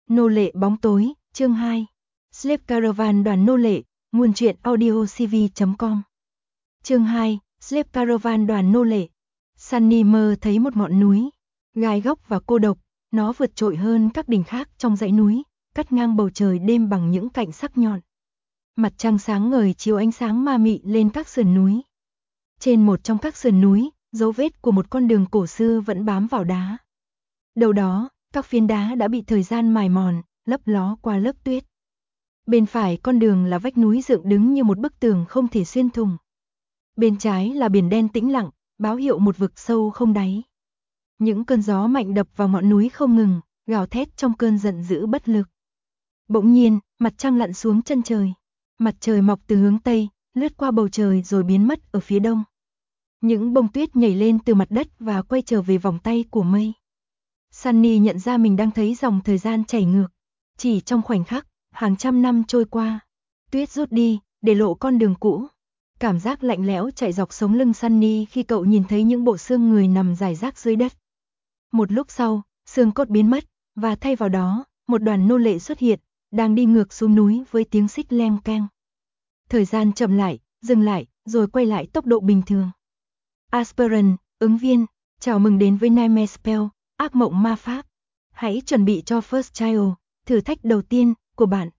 Nô lệ bóng tối, chương 2. Slave Caravan đoàn nô lệ, nguồn truyện audiocv.com. Chương 2. Slave Caravan đoàn nô lệ. Sunny mơ thấy một ngọn núi, gai góc và cô độc, nó vượt trội hơn các đỉnh khác trong dãy núi, cắt ngang bầu trời đêm bằng những cạnh sắc nhọn. Mặt trăng sáng ngời chiếu ánh sáng ma mị lên các sườn núi. Trên một trong các sườn núi, dấu vết của một con đường cổ xưa vẫn bám vào đá. Đầu đó, các phiến đá đã bị thời gian mài mòn, lấp ló qua lớp tuyết. Bên phải con đường là vách núi dựng đứng như một bức tường không thể xuyên thủng. Bên trái là biển đen tĩnh lặng, báo hiệu một vực sâu không đáy. Những cơn gió mạnh đập vào ngọn núi không ngừng, gào thét trong cơn giận dữ bất lực. Bỗng nhiên, mặt trăng lặn xuống chân trời. Mặt trời mọc từ hướng Tây, lướt qua bầu trời rồi biến mất ở phía Đông. Những bông tuyết nhảy lên từ mặt đất và quay trở về vòng tay của mây. Sunny nhận ra mình đang thấy dòng thời gian chảy ngược. Chỉ trong khoảnh khắc, hàng trăm năm trôi qua. Tuyết rút đi, để lộ con đường cũ. Cảm giác lạnh lẽo chạy dọc sống lưng Sunny khi cậu nhìn thấy những bộ xương người nằm rải rác dưới đất. Một lúc sau, xương cốt biến mất, và thay vào đó, một đoàn nô lệ xuất hiện, đang đi ngược xuống núi với tiếng xích leng keng. Thời gian chậm lại, dừng lại, rồi quay lại tốc độ bình thường. Aspirant, ứng viên, chào mừng đến với Nightmare Spell, ác mộng ma pháp. Hãy chuẩn bị cho First Trial, thử thách đầu tiên của bạn.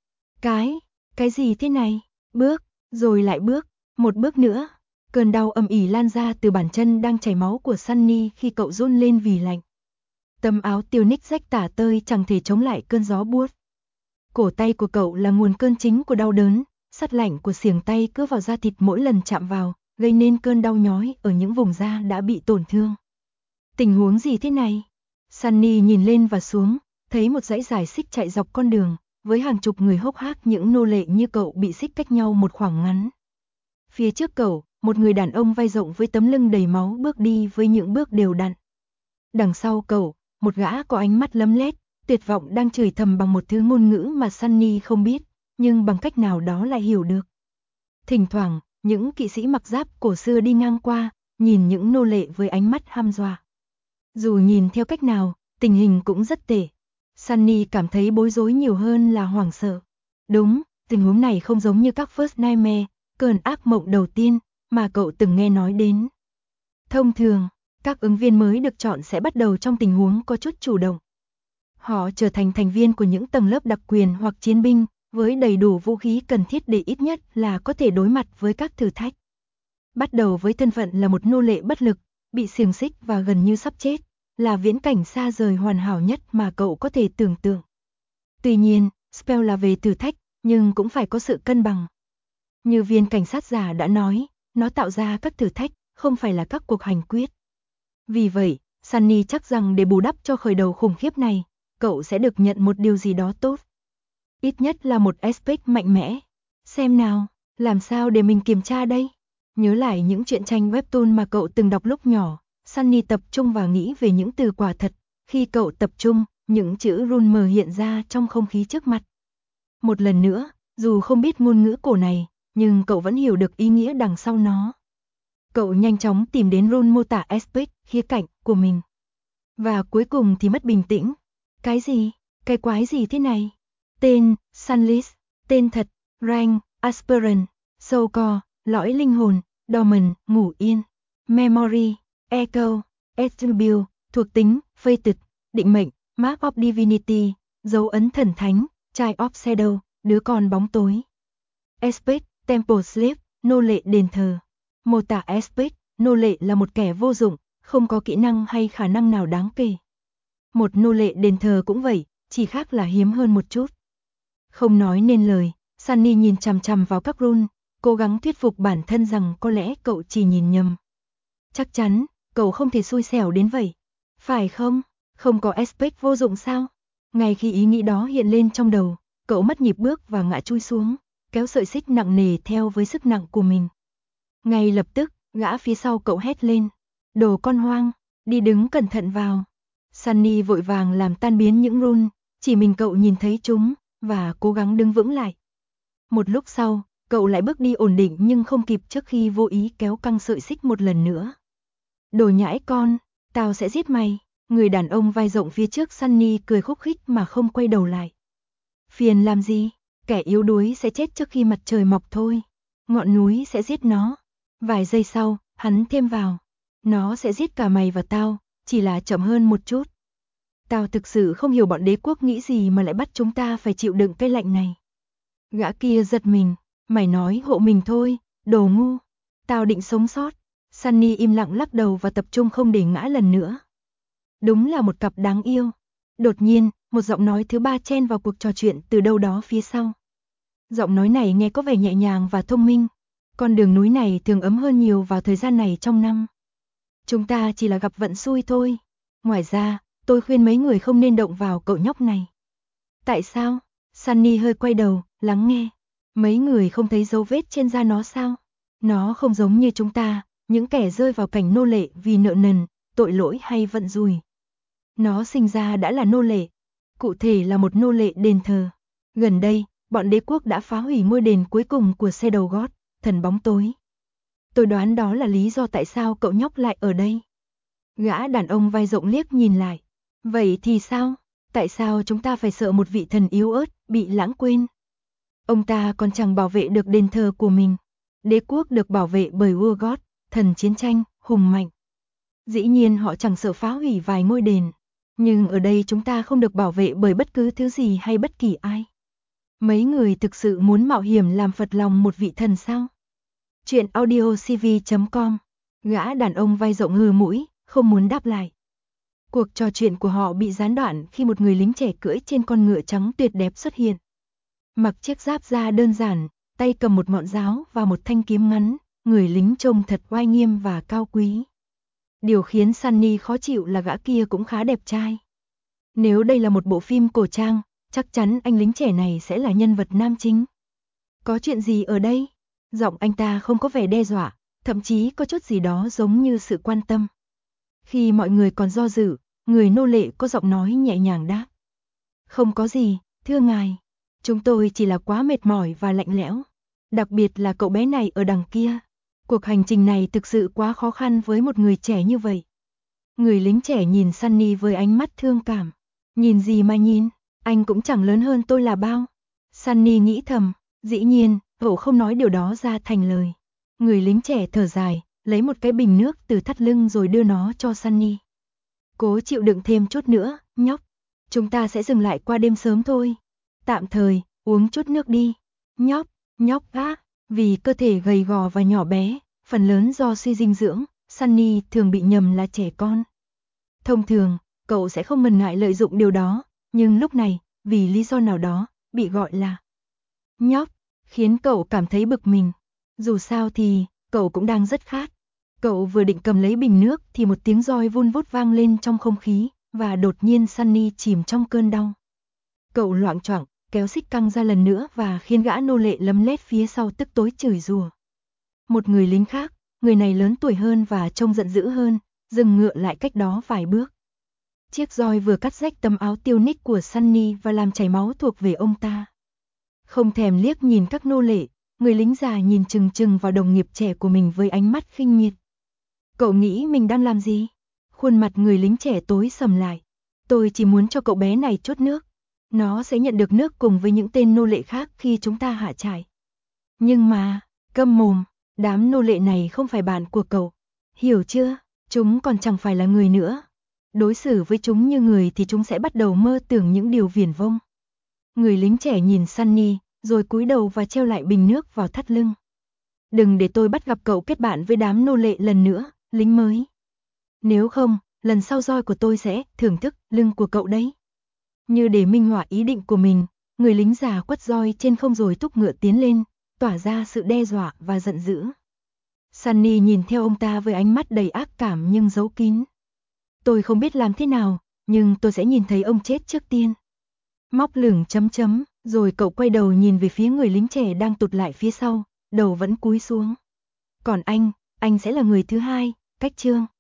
Cái gì thế này? Bước, rồi lại bước, một bước nữa. Cơn đau ầm ỉ lan ra từ bàn chân đang chảy máu của Sunny khi cậu run lên vì lạnh. Tấm áo tunic rách tả tơi chẳng thể chống lại cơn gió buốt. Cổ tay của cậu là nguồn cơn chính của đau đớn, sắt lạnh của xiềng tay cứ vào da thịt mỗi lần chạm vào, gây nên cơn đau nhói ở những vùng da đã bị tổn thương. Tình huống gì thế này? Sunny nhìn lên và xuống, thấy một dãy dài xích chạy dọc con đường, với hàng chục người hốc hác những nô lệ như cậu bị xích cách nhau một khoảng ngắn. Phía trước cậu, một người đàn ông vai rộng với tấm lưng đầy máu bước đi với những bước đều đặn. Đằng sau cậu, một gã có ánh mắt lấm lét, tuyệt vọng đang chửi thầm bằng một thứ ngôn ngữ mà Sunny không biết, nhưng bằng cách nào đó lại hiểu được. Thỉnh thoảng, những kỵ sĩ mặc giáp cổ xưa đi ngang qua, nhìn những nô lệ với ánh mắt hăm dọa. Dù nhìn theo cách nào, tình hình cũng rất tệ. Sunny cảm thấy bối rối nhiều hơn là hoảng sợ. Đúng, tình huống này không giống như các First Nightmare, cơn ác mộng đầu tiên mà cậu từng nghe nói đến. Thông thường, các ứng viên mới được chọn sẽ bắt đầu trong tình huống có chút chủ động. Họ trở thành thành viên của những tầng lớp đặc quyền hoặc chiến binh, với đầy đủ vũ khí cần thiết để ít nhất là có thể đối mặt với các thử thách. Bắt đầu với thân phận là một nô lệ bất lực, bị xiềng xích và gần như sắp chết, là viễn cảnh xa rời hoàn hảo nhất mà cậu có thể tưởng tượng. Tuy nhiên, spell là về thử thách, nhưng cũng phải có sự cân bằng. Như viên cảnh sát già đã nói, nó tạo ra các thử thách, không phải là các cuộc hành quyết. Vì vậy, Sunny chắc rằng để bù đắp cho khởi đầu khủng khiếp này, cậu sẽ được nhận một điều gì đó tốt. Ít nhất là một aspect mạnh mẽ. Xem nào, làm sao để mình kiểm tra đây? Nhớ lại những truyện tranh webtoon mà cậu từng đọc lúc nhỏ, Sunny tập trung và nghĩ về những từ quả thật. Khi cậu tập trung, những chữ rune mờ hiện ra trong không khí trước mặt. Một lần nữa, dù không biết ngôn ngữ cổ này, nhưng cậu vẫn hiểu được ý nghĩa đằng sau nó. Cậu nhanh chóng tìm đến rune mô tả aspect, khía cạnh của mình. Và cuối cùng thì mất bình tĩnh. Cái gì? Cái quái gì thế này? Tên, Sunless. Tên thật, rank, Aspirant. Soul core, lõi linh hồn. Dormant, ngủ yên. Memory, echo. Attribute, thuộc tính, fated. Định mệnh, mark of divinity. Dấu ấn thần thánh, child of shadow, đứa con bóng tối. Aspect, temple slave, nô lệ đền thờ. Mô tả aspect, nô lệ là một kẻ vô dụng, không có kỹ năng hay khả năng nào đáng kể. Một nô lệ đền thờ cũng vậy, chỉ khác là hiếm hơn một chút. Không nói nên lời, Sunny nhìn chằm chằm vào các rune, cố gắng thuyết phục bản thân rằng có lẽ cậu chỉ nhìn nhầm. Chắc chắn, cậu không thể xui xẻo đến vậy. Phải không? Không có aspect vô dụng sao? Ngay khi ý nghĩ đó hiện lên trong đầu, cậu mất nhịp bước và ngã chui xuống, kéo sợi xích nặng nề theo với sức nặng của mình. Ngay lập tức, gã phía sau cậu hét lên. Đồ con hoang, đi đứng cẩn thận vào. Sunny vội vàng làm tan biến những rune, chỉ mình cậu nhìn thấy chúng, và cố gắng đứng vững lại. Một lúc sau, cậu lại bước đi ổn định nhưng không kịp trước khi vô ý kéo căng sợi xích một lần nữa. Đồ nhãi con, tao sẽ giết mày. Người đàn ông vai rộng phía trước Sunny cười khúc khích mà không quay đầu lại. Phiền làm gì? Kẻ yếu đuối sẽ chết trước khi mặt trời mọc thôi. Ngọn núi sẽ giết nó. Vài giây sau, hắn thêm vào. Nó sẽ giết cả mày và tao, chỉ là chậm hơn một chút. Tao thực sự không hiểu bọn đế quốc nghĩ gì mà lại bắt chúng ta phải chịu đựng cái lạnh này. Gã kia giật mình. Mày nói hộ mình thôi, đồ ngu. Tao định sống sót. Sunny im lặng lắc đầu và tập trung không để ngã lần nữa. Đúng là một cặp đáng yêu. Đột nhiên, một giọng nói thứ ba chen vào cuộc trò chuyện từ đâu đó phía sau. Giọng nói này nghe có vẻ nhẹ nhàng và thông minh. Con đường núi này thường ấm hơn nhiều vào thời gian này trong năm. Chúng ta chỉ là gặp vận xui thôi. Ngoài ra, tôi khuyên mấy người không nên động vào cậu nhóc này. Tại sao? Sunny hơi quay đầu, lắng nghe. Mấy người không thấy dấu vết trên da nó sao? Nó không giống như chúng ta, những kẻ rơi vào cảnh nô lệ vì nợ nần, tội lỗi hay vận rủi. Nó sinh ra đã là nô lệ, cụ thể là một nô lệ đền thờ. Gần đây, bọn đế quốc đã phá hủy ngôi đền cuối cùng của Shadow God, thần bóng tối. Tôi đoán đó là lý do tại sao cậu nhóc lại ở đây. Gã đàn ông vai rộng liếc nhìn lại. Vậy thì sao? Tại sao chúng ta phải sợ một vị thần yếu ớt, bị lãng quên? Ông ta còn chẳng bảo vệ được đền thờ của mình. Đế quốc được bảo vệ bởi Urgot, thần chiến tranh, hùng mạnh. Dĩ nhiên họ chẳng sợ phá hủy vài ngôi đền. Nhưng ở đây chúng ta không được bảo vệ bởi bất cứ thứ gì hay bất kỳ ai. Mấy người thực sự muốn mạo hiểm làm phật lòng một vị thần sao? Chuyện audiocv.com. Gã đàn ông vai rộng hừ mũi, không muốn đáp lại. Cuộc trò chuyện của họ bị gián đoạn khi một người lính trẻ cưỡi trên con ngựa trắng tuyệt đẹp xuất hiện. Mặc chiếc giáp da đơn giản, tay cầm một ngọn giáo và một thanh kiếm ngắn, người lính trông thật oai nghiêm và cao quý. Điều khiến Sunny khó chịu là gã kia cũng khá đẹp trai. Nếu đây là một bộ phim cổ trang, chắc chắn anh lính trẻ này sẽ là nhân vật nam chính. Có chuyện gì ở đây? Giọng anh ta không có vẻ đe dọa, thậm chí có chút gì đó giống như sự quan tâm. Khi mọi người còn do dự, người nô lệ có giọng nói nhẹ nhàng đáp. Không có gì, thưa ngài. Chúng tôi chỉ là quá mệt mỏi và lạnh lẽo. Đặc biệt là cậu bé này ở đằng kia. Cuộc hành trình này thực sự quá khó khăn với một người trẻ như vậy. Người lính trẻ nhìn Sunny với ánh mắt thương cảm. Nhìn gì mà nhìn, anh cũng chẳng lớn hơn tôi là bao. Sunny nghĩ thầm, dĩ nhiên, cậu không nói điều đó ra thành lời. Người lính trẻ thở dài, lấy một cái bình nước từ thắt lưng rồi đưa nó cho Sunny. Cố chịu đựng thêm chút nữa, nhóc. Chúng ta sẽ dừng lại qua đêm sớm thôi. Tạm thời, uống chút nước đi. Nhóc á, vì cơ thể gầy gò và nhỏ bé, phần lớn do suy dinh dưỡng, Sunny thường bị nhầm là trẻ con. Thông thường, cậu sẽ không ngần ngại lợi dụng điều đó, nhưng lúc này, vì lý do nào đó, bị gọi là nhóc, khiến cậu cảm thấy bực mình. Dù sao thì, cậu cũng đang rất khát. Cậu vừa định cầm lấy bình nước thì một tiếng roi vun vút vang lên trong không khí, và đột nhiên Sunny chìm trong cơn đau. Cậu loạng choạng, kéo xích căng ra lần nữa và khiến gã nô lệ lấm lét phía sau tức tối chửi rủa. Một người lính khác, người này lớn tuổi hơn và trông giận dữ hơn, dừng ngựa lại cách đó vài bước. Chiếc roi vừa cắt rách tấm áo tiêu ních của Sunny và làm chảy máu thuộc về ông ta. Không thèm liếc nhìn các nô lệ, người lính già nhìn chừng chừng vào đồng nghiệp trẻ của mình với ánh mắt khinh miệt. Cậu nghĩ mình đang làm gì? Khuôn mặt người lính trẻ tối sầm lại. Tôi chỉ muốn cho cậu bé này chút nước. Nó sẽ nhận được nước cùng với những tên nô lệ khác khi chúng ta hạ trại. Nhưng mà, câm mồm, đám nô lệ này không phải bạn của cậu. Hiểu chưa? Chúng còn chẳng phải là người nữa. Đối xử với chúng như người thì chúng sẽ bắt đầu mơ tưởng những điều viển vông. Người lính trẻ nhìn Sunny, rồi cúi đầu và treo lại bình nước vào thắt lưng. Đừng để tôi bắt gặp cậu kết bạn với đám nô lệ lần nữa, lính mới. Nếu không, lần sau roi của tôi sẽ thưởng thức lưng của cậu đấy. Như để minh họa ý định của mình, người lính già quất roi trên không rồi thúc ngựa tiến lên, tỏa ra sự đe dọa và giận dữ. Sunny nhìn theo ông ta với ánh mắt đầy ác cảm nhưng giấu kín. Tôi không biết làm thế nào, nhưng tôi sẽ nhìn thấy ông chết trước tiên. Móc lửng ... Rồi cậu quay đầu nhìn về phía người lính trẻ đang tụt lại phía sau, đầu vẫn cúi xuống. Còn anh sẽ là người thứ hai, cách chương.